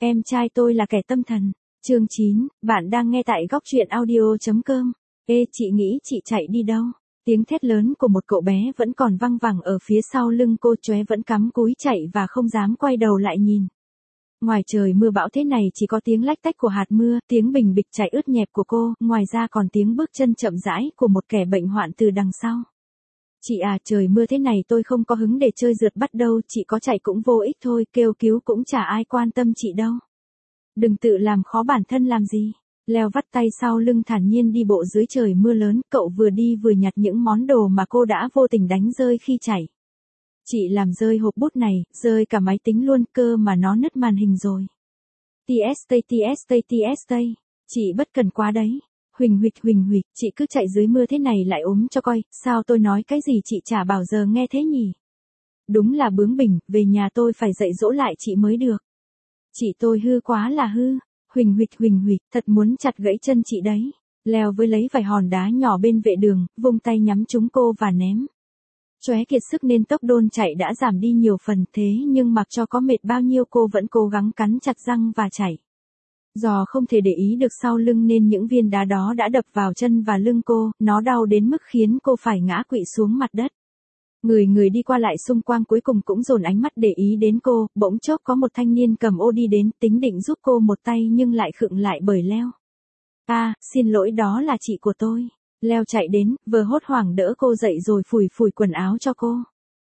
Em trai tôi là kẻ tâm thần. Chương 9, bạn đang nghe tại góc truyện audio.com. Ê, chị nghĩ chị chạy đi đâu? Tiếng thét lớn của một cậu bé vẫn còn văng vẳng ở phía sau lưng cô. Chóe vẫn cắm cúi chạy và không dám quay đầu lại nhìn. Ngoài trời mưa bão thế này chỉ có tiếng lách tách của hạt mưa, tiếng bình bịch chạy ướt nhẹp của cô, ngoài ra còn tiếng bước chân chậm rãi của một kẻ bệnh hoạn từ đằng sau. Chị à, trời mưa thế này tôi không có hứng để chơi rượt bắt đâu, chị có chạy cũng vô ích thôi, kêu cứu cũng chả ai quan tâm chị đâu. Đừng tự làm khó bản thân làm gì. Leo vắt tay sau lưng thản nhiên đi bộ dưới trời mưa lớn, cậu vừa đi vừa nhặt những món đồ mà cô đã vô tình đánh rơi khi chạy. Chị làm rơi hộp bút này, rơi cả máy tính luôn, cơ mà nó nứt màn hình rồi. TST. Chị bất cần quá đấy. Huỳnh huỵch, chị cứ chạy dưới mưa thế này lại ốm cho coi, sao tôi nói cái gì chị chả bao giờ nghe thế nhỉ? Đúng là bướng bỉnh, về nhà tôi phải dạy dỗ lại chị mới được. Chị tôi hư quá là hư. Huỳnh huỵch, thật muốn chặt gãy chân chị đấy. Leo với lấy vài hòn đá nhỏ bên vệ đường, vung tay nhắm trúng cô và ném. Chóe kiệt sức nên tốc độ chạy đã giảm đi nhiều phần, thế nhưng mặc cho có mệt bao nhiêu cô vẫn cố gắng cắn chặt răng và chạy. Do không thể để ý được sau lưng nên những viên đá đó đã đập vào chân và lưng cô, nó đau đến mức khiến cô phải ngã quỵ xuống mặt đất. Người đi qua lại xung quanh cuối cùng cũng dồn ánh mắt để ý đến cô, bỗng chốc có một thanh niên cầm ô đi đến, tính định giúp cô một tay nhưng lại khựng lại bởi Leo. À, xin lỗi, đó là chị của tôi. Leo chạy đến, vừa hốt hoảng đỡ cô dậy rồi phủi quần áo cho cô.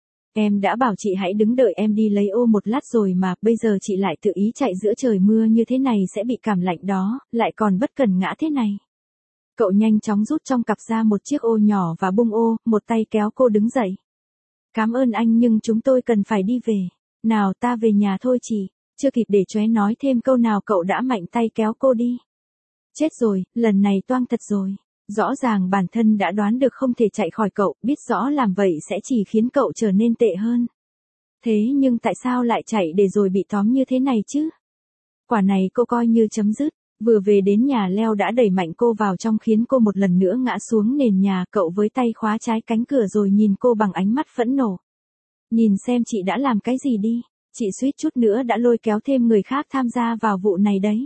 Em đã bảo chị hãy đứng đợi em đi lấy ô một lát rồi mà, bây giờ chị lại tự ý chạy giữa trời mưa như thế này sẽ bị cảm lạnh đó, lại còn bất cần ngã thế này. Cậu nhanh chóng rút trong cặp ra một chiếc ô nhỏ và bung ô, một tay kéo cô đứng dậy. Cảm ơn anh nhưng chúng tôi cần phải đi về. Nào ta về nhà thôi chị. Chưa kịp để Chóe nói thêm câu nào cậu đã mạnh tay kéo cô đi. Chết rồi, lần này toang thật rồi. Rõ ràng bản thân đã đoán được không thể chạy khỏi cậu, biết rõ làm vậy sẽ chỉ khiến cậu trở nên tệ hơn. Thế nhưng tại sao lại chạy để rồi bị tóm như thế này chứ? Quả này cô coi như chấm dứt. Vừa về đến nhà Leo đã đẩy mạnh cô vào trong khiến cô một lần nữa ngã xuống nền nhà, cậu với tay khóa trái cánh cửa rồi nhìn cô bằng ánh mắt phẫn nộ. Nhìn xem chị đã làm cái gì đi, chị suýt chút nữa đã lôi kéo thêm người khác tham gia vào vụ này đấy.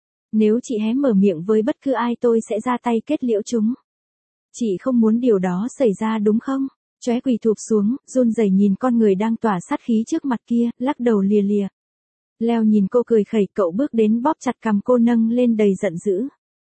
Nếu chị hé mở miệng với bất cứ ai tôi sẽ ra tay kết liễu chúng. Chị không muốn điều đó xảy ra đúng không? Chóe quỳ thụp xuống, run rẩy nhìn con người đang tỏa sát khí trước mặt kia, lắc đầu lìa lìa. Leo nhìn cô cười khẩy, cậu bước đến bóp chặt cằm cô nâng lên đầy giận dữ.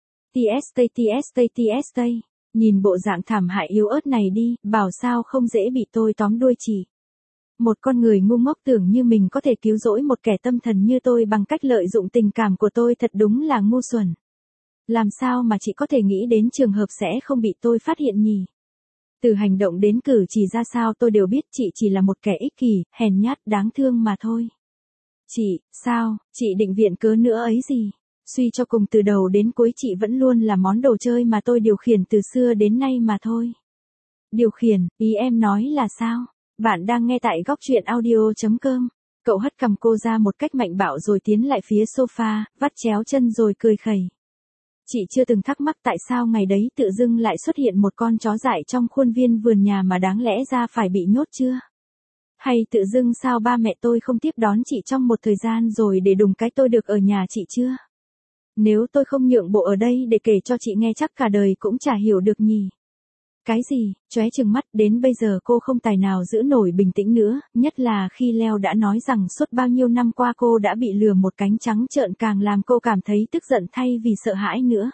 TST. Nhìn bộ dạng thảm hại yếu ớt này đi, bảo sao không dễ bị tôi tóm đuôi chị. Một con người ngu ngốc tưởng như mình có thể cứu rỗi một kẻ tâm thần như tôi bằng cách lợi dụng tình cảm của tôi, thật đúng là ngu xuẩn. Làm sao mà chị có thể nghĩ đến trường hợp sẽ không bị tôi phát hiện nhỉ? Từ hành động đến cử chỉ ra sao tôi đều biết chị chỉ là một kẻ ích kỷ, hèn nhát, đáng thương mà thôi. Chị, sao, chị định viện cớ nữa ấy gì? Suy cho cùng từ đầu đến cuối chị vẫn luôn là món đồ chơi mà tôi điều khiển từ xưa đến nay mà thôi. Điều khiển, ý em nói là sao? Bạn đang nghe tại góc truyện audio.com. Cậu hất cằm cô ra một cách mạnh bạo rồi tiến lại phía sofa, vắt chéo chân rồi cười khẩy. Chị chưa từng thắc mắc tại sao ngày đấy tự dưng lại xuất hiện một con chó dại trong khuôn viên vườn nhà mà đáng lẽ ra phải bị nhốt chưa? Hay tự dưng sao ba mẹ tôi không tiếp đón chị trong một thời gian rồi để đùng cái tôi được ở nhà chị chưa? Nếu tôi không nhượng bộ ở đây để kể cho chị nghe chắc cả đời cũng chả hiểu được nhỉ. Cái gì? Chóe trừng mắt, đến bây giờ cô không tài nào giữ nổi bình tĩnh nữa, nhất là khi Leo đã nói rằng suốt bao nhiêu năm qua cô đã bị lừa một cánh trắng trợn, càng làm cô cảm thấy tức giận thay vì sợ hãi nữa.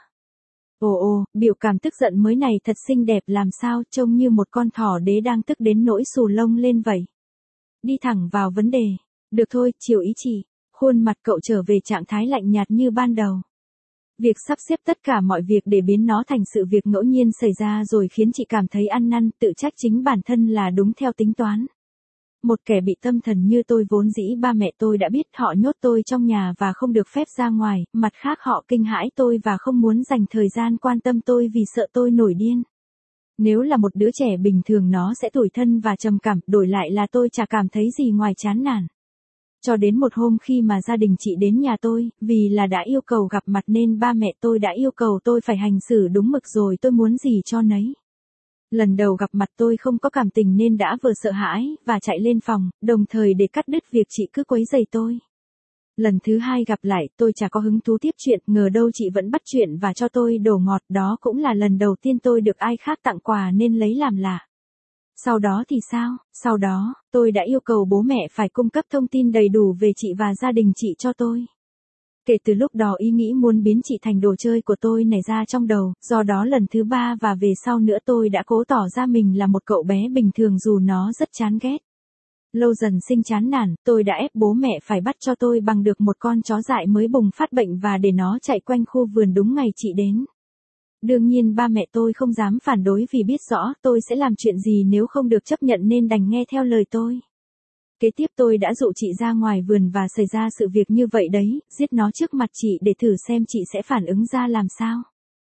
Ồ, biểu cảm tức giận mới này thật xinh đẹp, làm sao trông như một con thỏ đế đang tức đến nỗi xù lông lên vậy. Đi thẳng vào vấn đề. Được thôi, chiều ý chị. Khuôn mặt cậu trở về trạng thái lạnh nhạt như ban đầu. Việc sắp xếp tất cả mọi việc để biến nó thành sự việc ngẫu nhiên xảy ra rồi khiến chị cảm thấy ăn năn, tự trách chính bản thân là đúng theo tính toán. Một kẻ bị tâm thần như tôi vốn dĩ ba mẹ tôi đã biết, họ nhốt tôi trong nhà và không được phép ra ngoài, mặt khác họ kinh hãi tôi và không muốn dành thời gian quan tâm tôi vì sợ tôi nổi điên. Nếu là một đứa trẻ bình thường nó sẽ tủi thân và trầm cảm, đổi lại là tôi chả cảm thấy gì ngoài chán nản. Cho đến một hôm khi mà gia đình chị đến nhà tôi, vì là đã yêu cầu gặp mặt nên ba mẹ tôi đã yêu cầu tôi phải hành xử đúng mực rồi tôi muốn gì cho nấy. Lần đầu gặp mặt tôi không có cảm tình nên đã vừa sợ hãi và chạy lên phòng, đồng thời để cắt đứt việc chị cứ quấy rầy tôi. Lần thứ hai gặp lại, tôi chả có hứng thú tiếp chuyện, ngờ đâu chị vẫn bắt chuyện và cho tôi đồ ngọt, đó cũng là lần đầu tiên tôi được ai khác tặng quà nên lấy làm lạ. Sau đó thì sao? Sau đó, tôi đã yêu cầu bố mẹ phải cung cấp thông tin đầy đủ về chị và gia đình chị cho tôi. Kể từ lúc đó ý nghĩ muốn biến chị thành đồ chơi của tôi nảy ra trong đầu, do đó lần thứ ba và về sau nữa tôi đã cố tỏ ra mình là một cậu bé bình thường dù nó rất chán ghét. Lâu dần sinh chán nản, tôi đã ép bố mẹ phải bắt cho tôi bằng được một con chó dại mới bùng phát bệnh và để nó chạy quanh khu vườn đúng ngày chị đến. Đương nhiên ba mẹ tôi không dám phản đối vì biết rõ tôi sẽ làm chuyện gì nếu không được chấp nhận nên đành nghe theo lời tôi. Kế tiếp tôi đã dụ chị ra ngoài vườn và xảy ra sự việc như vậy đấy, giết nó trước mặt chị để thử xem chị sẽ phản ứng ra làm sao.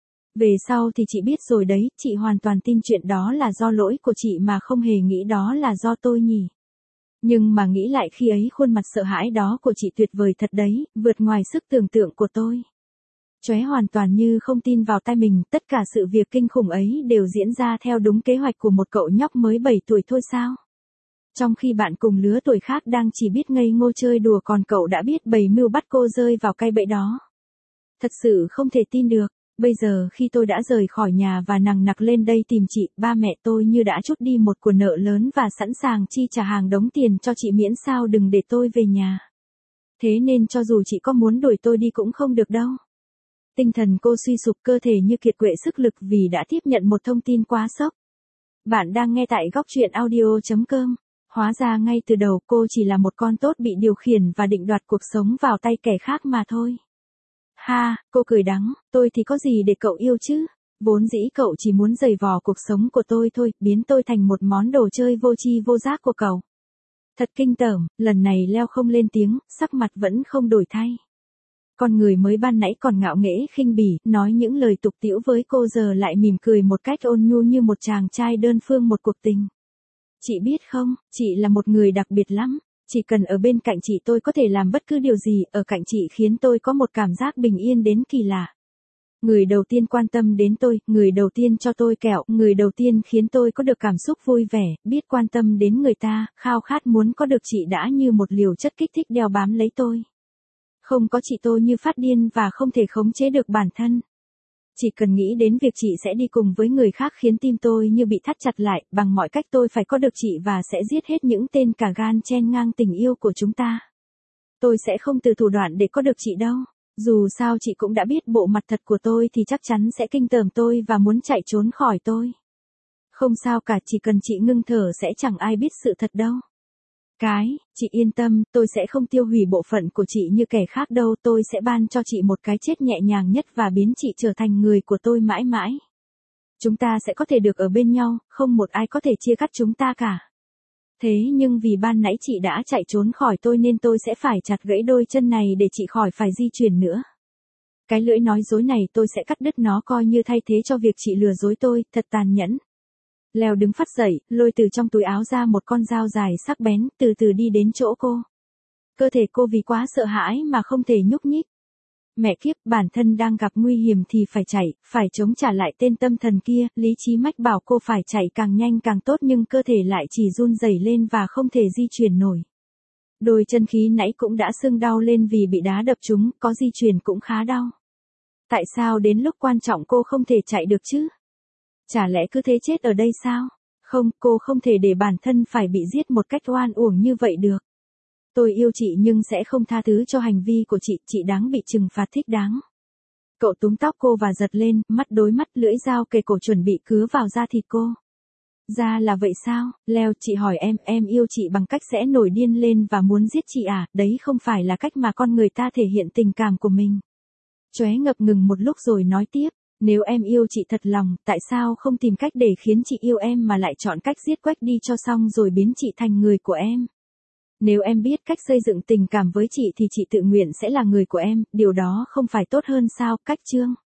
Về sau thì chị biết rồi đấy, chị hoàn toàn tin chuyện đó là do lỗi của chị mà không hề nghĩ đó là do tôi nhỉ. Nhưng mà nghĩ lại khi ấy khuôn mặt sợ hãi đó của chị tuyệt vời thật đấy, vượt ngoài sức tưởng tượng của tôi. Chóe hoàn toàn như không tin vào tai mình, tất cả sự việc kinh khủng ấy đều diễn ra theo đúng kế hoạch của một cậu nhóc mới 7 tuổi thôi sao? Trong khi bạn cùng lứa tuổi khác đang chỉ biết ngây ngô chơi đùa còn cậu đã biết bày mưu bắt cô rơi vào cái bẫy đó. Thật sự không thể tin được, bây giờ khi tôi đã rời khỏi nhà và nằng nặc lên đây tìm chị, ba mẹ tôi như đã trút đi một của nợ lớn và sẵn sàng chi trả hàng đống tiền cho chị miễn sao đừng để tôi về nhà. Thế nên cho dù chị có muốn đuổi tôi đi cũng không được đâu. Tinh thần cô suy sụp, cơ thể như kiệt quệ sức lực vì đã tiếp nhận một thông tin quá sốc. Bạn đang nghe tại góc truyện audio.com. Hóa ra ngay từ đầu cô chỉ là một con tốt bị điều khiển và định đoạt cuộc sống vào tay kẻ khác mà thôi. Ha, cô cười đắng, tôi thì có gì để cậu yêu chứ? Vốn dĩ cậu chỉ muốn giày vò cuộc sống của tôi thôi, biến tôi thành một món đồ chơi vô tri vô giác của cậu. Thật kinh tởm, lần này Leo không lên tiếng, sắc mặt vẫn không đổi thay. Con người mới ban nãy còn ngạo nghễ khinh bỉ, nói những lời tục tĩu với cô giờ lại mỉm cười một cách ôn nhu như một chàng trai đơn phương một cuộc tình. Chị biết không, chị là một người đặc biệt lắm, chỉ cần ở bên cạnh chị tôi có thể làm bất cứ điều gì, ở cạnh chị khiến tôi có một cảm giác bình yên đến kỳ lạ. Người đầu tiên quan tâm đến tôi, người đầu tiên cho tôi kẹo, người đầu tiên khiến tôi có được cảm xúc vui vẻ, biết quan tâm đến người ta, khao khát muốn có được chị đã như một liều chất kích thích đeo bám lấy tôi. Không có chị tôi như phát điên và không thể khống chế được bản thân. Chỉ cần nghĩ đến việc chị sẽ đi cùng với người khác khiến tim tôi như bị thắt chặt lại, bằng mọi cách tôi phải có được chị và sẽ giết hết những tên cả gan chen ngang tình yêu của chúng ta. Tôi sẽ không từ thủ đoạn để có được chị đâu. Dù sao chị cũng đã biết bộ mặt thật của tôi thì chắc chắn sẽ kinh tởm tôi và muốn chạy trốn khỏi tôi. Không sao cả, chỉ cần chị ngưng thở sẽ chẳng ai biết sự thật đâu. Chị yên tâm, tôi sẽ không tiêu hủy bộ phận của chị như kẻ khác đâu, tôi sẽ ban cho chị một cái chết nhẹ nhàng nhất và biến chị trở thành người của tôi mãi mãi. Chúng ta sẽ có thể được ở bên nhau, không một ai có thể chia cắt chúng ta cả. Thế nhưng vì ban nãy chị đã chạy trốn khỏi tôi nên tôi sẽ phải chặt gãy đôi chân này để chị khỏi phải di chuyển nữa. Cái lưỡi nói dối này tôi sẽ cắt đứt nó coi như thay thế cho việc chị lừa dối tôi, thật tàn nhẫn. Leo đứng phắt dậy, lôi từ trong túi áo ra một con dao dài sắc bén, từ từ đi đến chỗ cô. Cơ thể cô vì quá sợ hãi mà không thể nhúc nhích. Mẹ kiếp, bản thân đang gặp nguy hiểm thì phải chạy, phải chống trả lại tên tâm thần kia, lý trí mách bảo cô phải chạy càng nhanh càng tốt nhưng cơ thể lại chỉ run rẩy lên và không thể di chuyển nổi. Đôi chân khí nãy cũng đã sưng đau lên vì bị đá đập trúng, có di chuyển cũng khá đau. Tại sao đến lúc quan trọng cô không thể chạy được chứ? Chả lẽ cứ thế chết ở đây sao? Không, cô không thể để bản thân phải bị giết một cách oan uổng như vậy được. Tôi yêu chị nhưng sẽ không tha thứ cho hành vi của chị đáng bị trừng phạt thích đáng. Cậu túm tóc cô và giật lên, mắt đối mắt, lưỡi dao kề cổ chuẩn bị cứa vào da thịt cô. Ra là vậy sao? Leo, chị hỏi em yêu chị bằng cách sẽ nổi điên lên và muốn giết chị à? Đấy không phải là cách mà con người ta thể hiện tình cảm của mình. Chóe ngập ngừng một lúc rồi nói tiếp. Nếu em yêu chị thật lòng, tại sao không tìm cách để khiến chị yêu em mà lại chọn cách giết quách đi cho xong rồi biến chị thành người của em? Nếu em biết cách xây dựng tình cảm với chị thì chị tự nguyện sẽ là người của em, điều đó không phải tốt hơn sao, cách chương?